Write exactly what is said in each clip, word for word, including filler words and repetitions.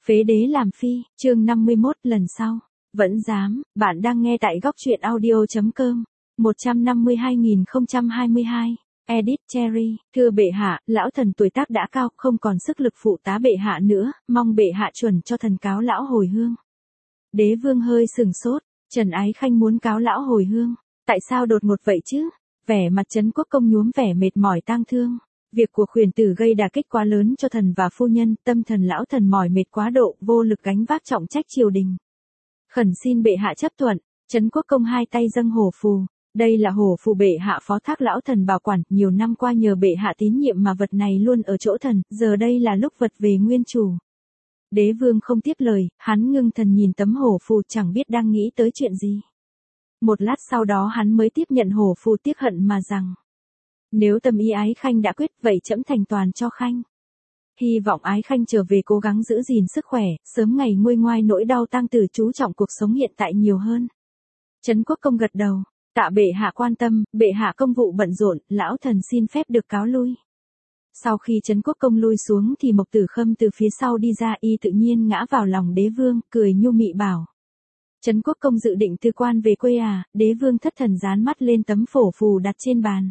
Phế đế làm phi, chương năm mươi mốt lần sau. Vẫn dám, bạn đang nghe tại góc truyện audio.com. một trăm năm mươi hai nghìn không trăm hai mươi hai. Edit Cherry, thưa bệ hạ, lão thần tuổi tác đã cao, không còn sức lực phụ tá bệ hạ nữa, mong bệ hạ chuẩn cho thần cáo lão hồi hương. Đế vương hơi sừng sốt, Trần Ái Khanh muốn cáo lão hồi hương. Tại sao đột ngột vậy chứ? Vẻ mặt Trấn Quốc Công nhuốm vẻ mệt mỏi tang thương. Việc của khuyển tử gây đả kích quá lớn cho thần và phu nhân, tâm thần lão thần mỏi mệt quá độ, vô lực gánh vác trọng trách triều đình. Khẩn xin bệ hạ chấp thuận. Trấn Quốc Công hai tay dâng hổ phù. Đây là hổ phù bệ hạ phó thác lão thần bảo quản, nhiều năm qua nhờ bệ hạ tín nhiệm mà vật này luôn ở chỗ thần, giờ đây là lúc vật về nguyên chủ. Đế vương không tiếp lời, hắn ngưng thần nhìn tấm hổ phù chẳng biết đang nghĩ tới chuyện gì. Một lát sau đó hắn mới tiếp nhận hổ phù tiếc hận mà rằng. Nếu tâm ý Ái Khanh đã quyết, vậy trẫm thành toàn cho Khanh. Hy vọng Ái Khanh trở về cố gắng giữ gìn sức khỏe, sớm ngày nguôi ngoai nỗi đau tang tử, chú trọng cuộc sống hiện tại nhiều hơn. Trấn Quốc Công gật đầu, tạ bệ hạ quan tâm, bệ hạ công vụ bận rộn, lão thần xin phép được cáo lui. Sau khi Trấn Quốc Công lui xuống thì Mộc Tử Khâm từ phía sau đi ra, y tự nhiên ngã vào lòng đế vương, cười nhu mị bảo. Trấn Quốc Công dự định thư quan về quê à? Đế vương thất thần dán mắt lên tấm phổ phù đặt trên bàn.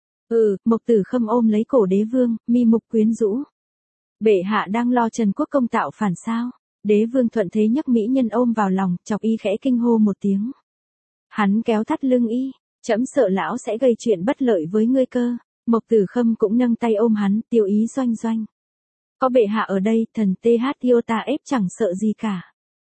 Ừ, Mộc Tử Khâm ôm lấy cổ đế vương, mi mục quyến rũ. Bệ hạ đang lo Trần Quốc Công tạo phản sao? Đế vương thuận thế nhấc mỹ nhân ôm vào lòng, chọc y khẽ kinh hô một tiếng. Hắn kéo thắt lưng y, trẫm sợ lão sẽ gây chuyện bất lợi với ngươi cơ. Mộc Tử Khâm cũng nâng tay ôm hắn, tiêu ý doanh doanh. Có bệ hạ ở đây, thần tê hát yêu ta ép chẳng sợ gì cả.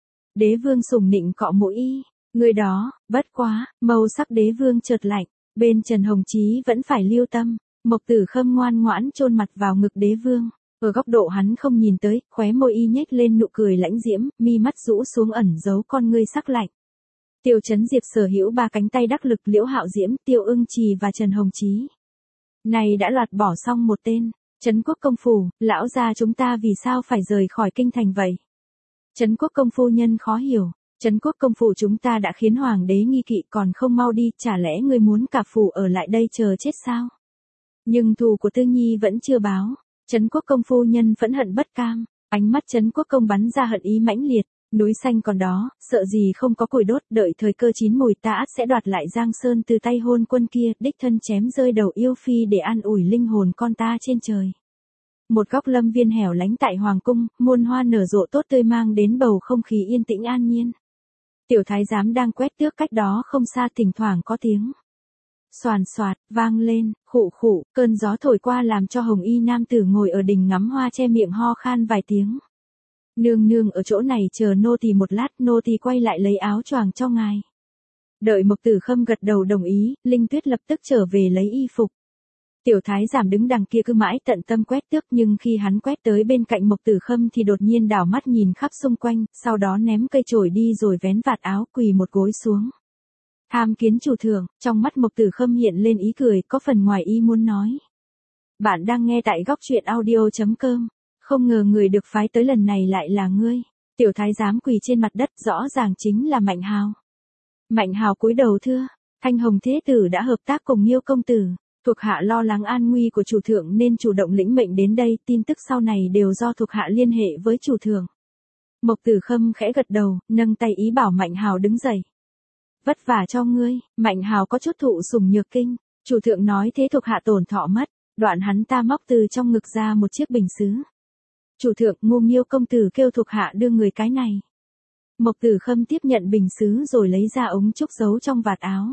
Đế vương sủng nịnh cọ mũi y, người đó, bất quá, màu sắc đế vương chợt lạnh. Bên Trần Hồng Chí vẫn phải lưu tâm. Mộc Tử Khâm ngoan ngoãn chôn mặt vào ngực đế vương. Ở góc độ hắn không nhìn tới, khóe môi y nhếch lên nụ cười lãnh diễm, mi mắt rũ xuống ẩn giấu con ngươi sắc lạnh. Tiêu Chấn Diệp sở hữu ba cánh tay đắc lực, Liễu Hạo Diễm, Tiêu Ưng Trì và Trần Hồng Chí. Này đã loạt bỏ xong một tên. Trấn Quốc Công phủ, lão gia chúng ta vì sao phải rời khỏi kinh thành vậy? Trấn Quốc Công phu nhân khó hiểu. Trấn Quốc Công phủ chúng ta đã khiến hoàng đế nghi kỵ, còn không mau đi, chả lẽ ngươi muốn cả phủ ở lại đây chờ chết sao? Nhưng thù của Tư Nhi vẫn chưa báo. Trấn Quốc Công phu nhân phẫn hận bất cam, ánh mắt Trấn Quốc Công bắn ra hận ý mãnh liệt. Núi xanh còn đó, sợ gì không có củi đốt, đợi thời cơ chín mùi ta ắt sẽ đoạt lại Giang Sơn từ tay hôn quân kia, đích thân chém rơi đầu yêu phi để an ủi linh hồn con ta trên trời. Một góc lâm viên hẻo lánh tại hoàng cung, muôn hoa nở rộ tốt tươi mang đến bầu không khí yên tĩnh an nhiên. Tiểu thái giám đang quét tước cách đó không xa, thỉnh thoảng có tiếng xoàn xoạt vang lên, khụ khụ, cơn gió thổi qua làm cho hồng y nam tử ngồi ở đình ngắm hoa che miệng ho khan vài tiếng. Nương nương ở chỗ này chờ nô tỳ một lát, nô tỳ quay lại lấy áo choàng cho ngài. Đợi Mộc Tử Khâm gật đầu đồng ý, Linh Tuyết lập tức trở về lấy y phục. Tiểu thái giám đứng đằng kia cứ mãi tận tâm quét tước, nhưng khi hắn quét tới bên cạnh Mộc Tử Khâm thì đột nhiên đảo mắt nhìn khắp xung quanh, sau đó ném cây chổi đi rồi vén vạt áo quỳ một gối xuống. Tham kiến chủ thượng, trong mắt Mộc Tử Khâm hiện lên ý cười, có phần ngoài ý muốn nói. Bạn đang nghe tại góc truyện audio.com. Không ngờ người được phái tới lần này lại là ngươi. Tiểu thái giám quỳ trên mặt đất, rõ ràng chính là Mạnh Hào. Mạnh Hào cúi đầu thưa, Thanh Hồng Thế Tử đã hợp tác cùng Nghiêu công tử. Thuộc hạ lo lắng an nguy của chủ thượng nên chủ động lĩnh mệnh đến đây, tin tức sau này đều do thuộc hạ liên hệ với chủ thượng. Mộc Tử Khâm khẽ gật đầu, nâng tay ý bảo Mạnh Hào đứng dậy. Vất vả cho ngươi. Mạnh Hào có chút thụ sủng nhược kinh. Chủ thượng nói thế thuộc hạ tổn thọ mất. Đoạn hắn ta móc từ trong ngực ra một chiếc bình sứ. Chủ thượng, Ngô Nghiêu công tử kêu thuộc hạ đưa người cái này. Mộc Tử Khâm tiếp nhận bình sứ rồi lấy ra ống trúc giấu trong vạt áo.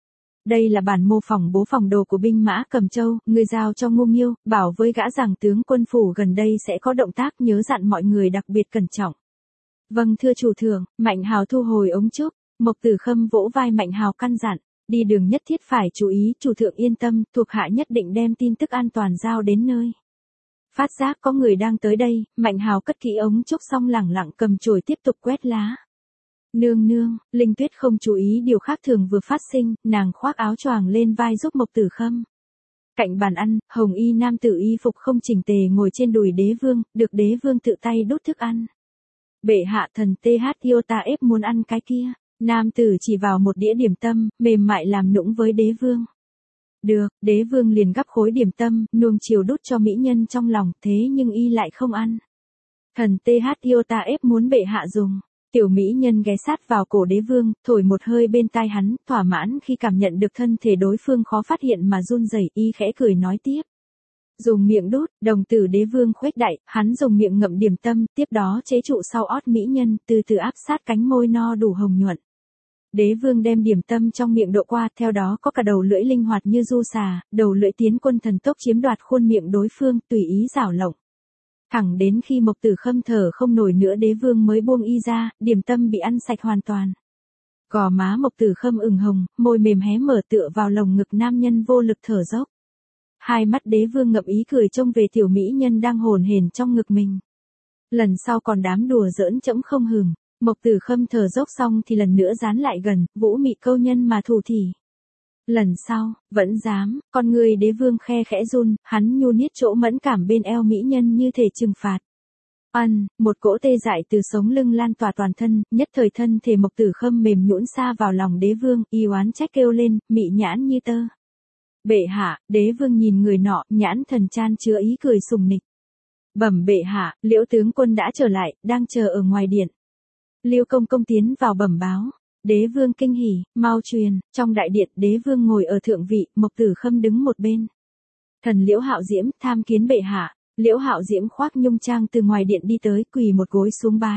Đây là bản mô phỏng bố phòng đồ của binh mã Cẩm Châu, người giao cho Ngô Nghiêu, bảo với gã rằng tướng quân phủ gần đây sẽ có động tác, nhớ dặn mọi người đặc biệt cẩn trọng. Vâng thưa chủ thượng. Mạnh Hào thu hồi ống trúc. Mộc Tử Khâm vỗ vai Mạnh Hào căn dặn, đi đường nhất thiết phải chú ý, chủ thượng yên tâm, thuộc hạ nhất định đem tin tức an toàn giao đến nơi. Phát giác có người đang tới đây, Mạnh Hào cất kỹ ống trúc xong lẳng lặng cầm chổi tiếp tục quét lá. Nương nương, Linh Tuyết không chú ý điều khác thường vừa phát sinh, nàng khoác áo choàng lên vai giúp Mộc Tử Khâm. Cạnh bàn ăn, hồng y nam tử y phục không chỉnh tề ngồi trên đùi đế vương, được đế vương tự tay đút thức ăn. Bệ hạ, thần tê hát yêu ta ép muốn ăn cái kia. Nam tử chỉ vào một đĩa điểm tâm, mềm mại làm nũng với đế vương. Được, đế vương liền gắp khối điểm tâm, nuông chiều đút cho mỹ nhân trong lòng, thế nhưng y lại không ăn. Thần tê hát Iota ép muốn bệ hạ dùng. Tiểu mỹ nhân ghé sát vào cổ đế vương, thổi một hơi bên tai hắn, thỏa mãn khi cảm nhận được thân thể đối phương khó phát hiện mà run rẩy, y khẽ cười nói tiếp. Dùng miệng đút, đồng tử đế vương khuếch đại, hắn dùng miệng ngậm điểm tâm, tiếp đó chế trụ sau ót mỹ nhân, từ từ áp sát cánh môi no đủ hồng nhuận. Đế vương đem điểm tâm trong miệng độ qua, theo đó có cả đầu lưỡi linh hoạt như du xà, đầu lưỡi tiến quân thần tốc chiếm đoạt khuôn miệng đối phương, tùy ý rảo lộng. Thẳng đến khi Mộc Tử Khâm thở không nổi nữa đế vương mới buông y ra, điểm tâm bị ăn sạch hoàn toàn. Gò má Mộc Tử Khâm ửng hồng, môi mềm hé mở tựa vào lồng ngực nam nhân vô lực thở dốc. Hai mắt đế vương ngậm ý cười trông về tiểu mỹ nhân đang hồn hển trong ngực mình. Lần sau còn đám đùa giỡn trẫm không hưởng. Mộc Tử Khâm thở dốc xong thì lần nữa dán lại gần, vũ mị câu nhân mà thủ thỉ. Lần sau, vẫn dám, con người đế vương khe khẽ run, hắn nhu niết chỗ mẫn cảm bên eo mỹ nhân như thể trừng phạt. Ân, một cỗ tê dại từ sống lưng lan tỏa toàn thân, nhất thời thân thể Mộc Tử Khâm mềm nhũn xa vào lòng đế vương, y oán trách kêu lên, mị nhãn như tơ. Bệ hạ, đế vương nhìn người nọ, nhãn thần chan chứa ý cười sùng nịch. Bẩm bệ hạ, Liễu tướng quân đã trở lại, đang chờ ở ngoài điện. Liêu công công tiến vào bẩm báo. Đế vương kinh hỉ, mau truyền, trong đại điện đế vương ngồi ở thượng vị, Mộc Tử Khâm đứng một bên. Thần Liễu Hạo Diễm tham kiến bệ hạ. Liễu Hạo Diễm khoác nhung trang từ ngoài điện đi tới, quỳ một gối xuống bái.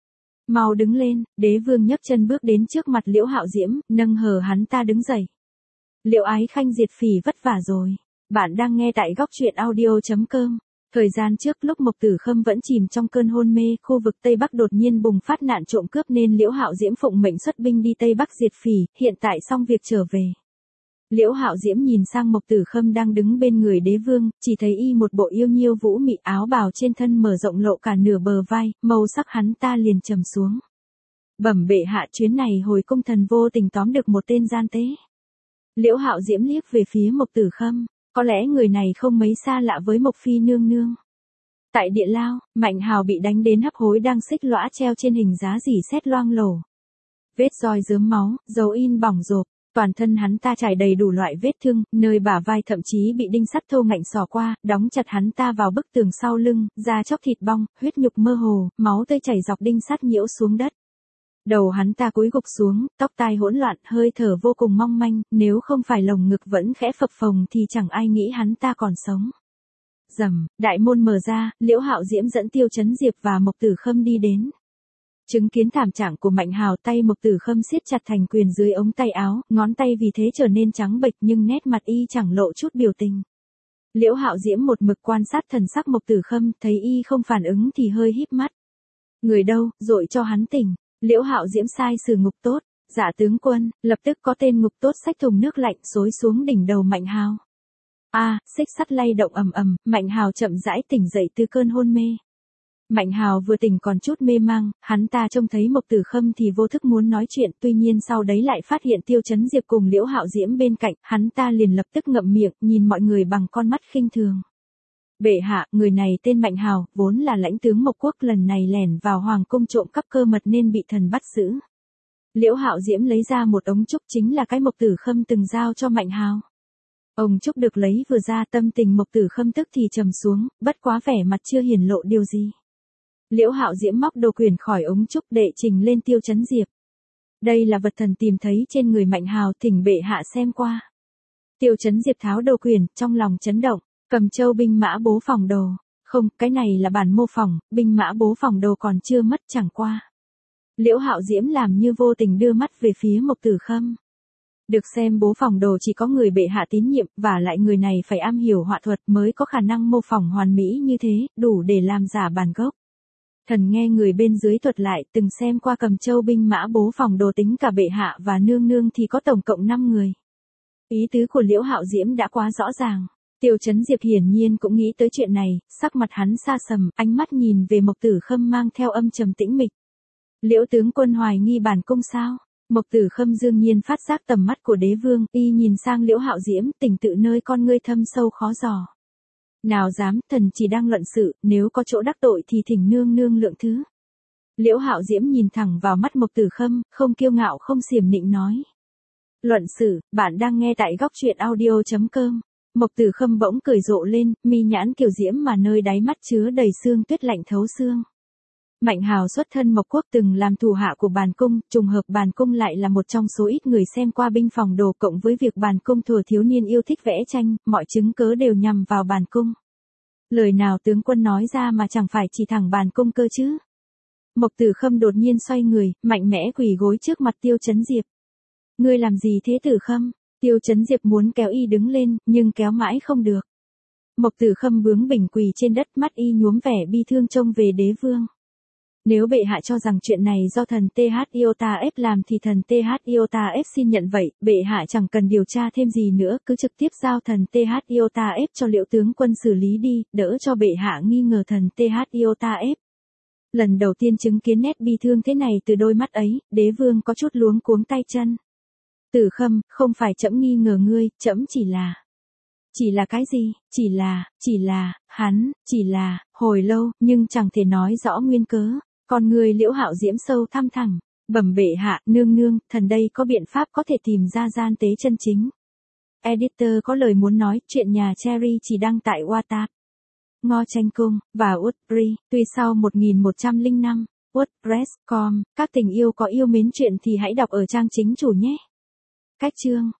Mau đứng lên, đế vương nhấc chân bước đến trước mặt Liễu Hạo Diễm, nâng hờ hắn ta đứng dậy. Liễu Ái Khanh diệt phỉ vất vả rồi. Bạn đang nghe tại góc truyện audio chấm com. Thời gian trước lúc Mộc Tử Khâm vẫn chìm trong cơn hôn mê, khu vực Tây Bắc đột nhiên bùng phát nạn trộm cướp nên Liễu Hạo Diễm phụng mệnh xuất binh đi Tây Bắc diệt phỉ, hiện tại xong việc trở về. Liễu Hạo Diễm nhìn sang Mộc Tử Khâm đang đứng bên người đế vương, chỉ thấy y một bộ yêu nhiêu vũ mị, áo bào trên thân mở rộng lộ cả nửa bờ vai, màu sắc hắn ta liền trầm xuống. Bẩm bệ hạ, chuyến này hồi cung thần vô tình tóm được một tên gian tế. Liễu Hạo Diễm liếc về phía Mộc Tử Khâm. Có lẽ người này không mấy xa lạ với Mộc Phi nương nương. Tại địa lao, Mạnh Hào bị đánh đến hấp hối đang xích lõa treo trên hình giá dỉ sét loang lổ. Vết roi rớm máu, dấu in bỏng rộp, toàn thân hắn ta trải đầy đủ loại vết thương, nơi bả vai thậm chí bị đinh sắt thô ngạnh xỏ qua, đóng chặt hắn ta vào bức tường sau lưng, da chóc thịt bong, huyết nhục mơ hồ, máu tươi chảy dọc đinh sắt nhiễu xuống đất. Đầu hắn ta cúi gục xuống, tóc tai hỗn loạn, hơi thở vô cùng mong manh, nếu không phải lồng ngực vẫn khẽ phập phồng thì chẳng ai nghĩ hắn ta còn sống. Rầm, đại môn mở ra, Liễu Hạo Diễm dẫn Tiêu Chấn Diệp và Mộc Tử Khâm đi đến. Chứng kiến thảm trạng của Mạnh Hào, tay Mộc Tử Khâm siết chặt thành quyền dưới ống tay áo, ngón tay vì thế trở nên trắng bệch nhưng nét mặt y chẳng lộ chút biểu tình. Liễu Hạo Diễm một mực quan sát thần sắc Mộc Tử Khâm, thấy y không phản ứng thì hơi híp mắt. Người đâu, dội cho hắn tỉnh. Liễu Hạo Diễm sai sử ngục tốt, dạ tướng quân, lập tức có tên ngục tốt xách thùng nước lạnh xối xuống đỉnh đầu Mạnh Hào. A, à, xích sắt lay động ầm ầm, Mạnh Hào chậm rãi tỉnh dậy từ cơn hôn mê. Mạnh Hào vừa tỉnh còn chút mê mang, hắn ta trông thấy Mộc Tử Khâm thì vô thức muốn nói chuyện, tuy nhiên sau đấy lại phát hiện Tiêu Chấn Diệp cùng Liễu Hạo Diễm bên cạnh, hắn ta liền lập tức ngậm miệng, nhìn mọi người bằng con mắt khinh thường. Bệ hạ, người này tên Mạnh Hào, vốn là lãnh tướng Mộc Quốc, lần này lẻn vào hoàng cung trộm cắp cơ mật nên bị thần bắt giữ. Liễu Hạo Diễm lấy ra một ống trúc, chính là cái Mộc Tử Khâm từng giao cho Mạnh Hào. Ống trúc được lấy vừa ra, tâm tình Mộc Tử Khâm tức thì trầm xuống, bất quá vẻ mặt chưa hiển lộ điều gì. Liễu Hạo Diễm móc đồ quyển khỏi ống trúc đệ trình lên Tiêu Chấn Diệp. Đây là vật thần tìm thấy trên người Mạnh Hào, thỉnh bệ hạ xem qua. Tiêu Chấn Diệp tháo đồ quyển, trong lòng chấn động. Cầm châu binh mã bố phòng đồ. Không, cái này là bản mô phỏng, binh mã bố phòng đồ còn chưa mất chẳng qua. Liễu Hạo Diễm làm như vô tình đưa mắt về phía Mộc Tử Khâm. Được xem bố phòng đồ chỉ có người bệ hạ tín nhiệm, và lại người này phải am hiểu họa thuật mới có khả năng mô phỏng hoàn mỹ như thế, đủ để làm giả bản gốc. Thần nghe người bên dưới thuật lại, từng xem qua cầm châu binh mã bố phòng đồ tính cả bệ hạ và nương nương thì có tổng cộng năm người. Ý tứ của Liễu Hạo Diễm đã quá rõ ràng. Tiêu Chấn Diệp hiển nhiên cũng nghĩ tới chuyện này, sắc mặt hắn xa sầm, ánh mắt nhìn về Mộc Tử Khâm mang theo âm trầm tĩnh mịch. Liễu tướng quân hoài nghi bản cung sao? Mộc Tử Khâm dương nhiên phát giác tầm mắt của đế vương, y nhìn sang Liễu Hạo Diễm, tỉnh tự nơi con ngươi thâm sâu khó dò. Nào dám, thần chỉ đang luận sự, nếu có chỗ đắc tội thì thỉnh nương nương lượng thứ. Liễu Hạo Diễm nhìn thẳng vào mắt Mộc Tử Khâm, không kiêu ngạo không xiểm nịnh nói. Luận sự, bạn đang nghe tại góc truyện audio chấm com. Mộc Tử Khâm bỗng cười rộ lên, mi nhãn kiều diễm mà nơi đáy mắt chứa đầy sương tuyết lạnh thấu xương. Mạnh Hào xuất thân Mộc Quốc từng làm thủ hạ của Bàn Cung, trùng hợp Bàn Cung lại là một trong số ít người xem qua binh phòng đồ, cộng với việc Bàn Cung thuở thiếu niên yêu thích vẽ tranh, mọi chứng cớ đều nhằm vào Bàn Cung. Lời nào tướng quân nói ra mà chẳng phải chỉ thẳng Bàn Cung cơ chứ. Mộc Tử Khâm đột nhiên xoay người, mạnh mẽ quỳ gối trước mặt Tiêu Chấn Diệp. Ngươi làm gì thế Tử Khâm? Tiêu Chấn Diệp muốn kéo y đứng lên, nhưng kéo mãi không được. Mộc Tử Khâm bướng bỉnh quỳ trên đất, mắt y nhuốm vẻ bi thương trông về đế vương. Nếu bệ hạ cho rằng chuyện này do thần tê hát Iota ép làm thì thần tê hát Iota ép xin nhận vậy, bệ hạ chẳng cần điều tra thêm gì nữa, cứ trực tiếp giao thần tê hát Iota ép cho Liễu tướng quân xử lý đi, đỡ cho bệ hạ nghi ngờ thần tê hát Iota ép. Lần đầu tiên chứng kiến nét bi thương thế này từ đôi mắt ấy, đế vương có chút luống cuống tay chân. Tử Khâm, không phải trẫm nghi ngờ ngươi, trẫm chỉ là... Chỉ là cái gì? Chỉ là, chỉ là, hắn, chỉ là, hồi lâu, nhưng chẳng thể nói rõ nguyên cớ. Con người Liễu Hạo Diễm sâu thăm thẳm, bẩm bệ hạ, nương nương, thần đây có biện pháp có thể tìm ra gian tế chân chính. Editor có lời muốn nói, chuyện nhà Cherry chỉ đăng tại WhatsApp. Ngo Tranh Cung, và Woodbury, tuy sau một nghìn một trăm lẻ năm, WordPress chấm com, các tình yêu có yêu mến chuyện thì hãy đọc ở trang chính chủ nhé. Cách chương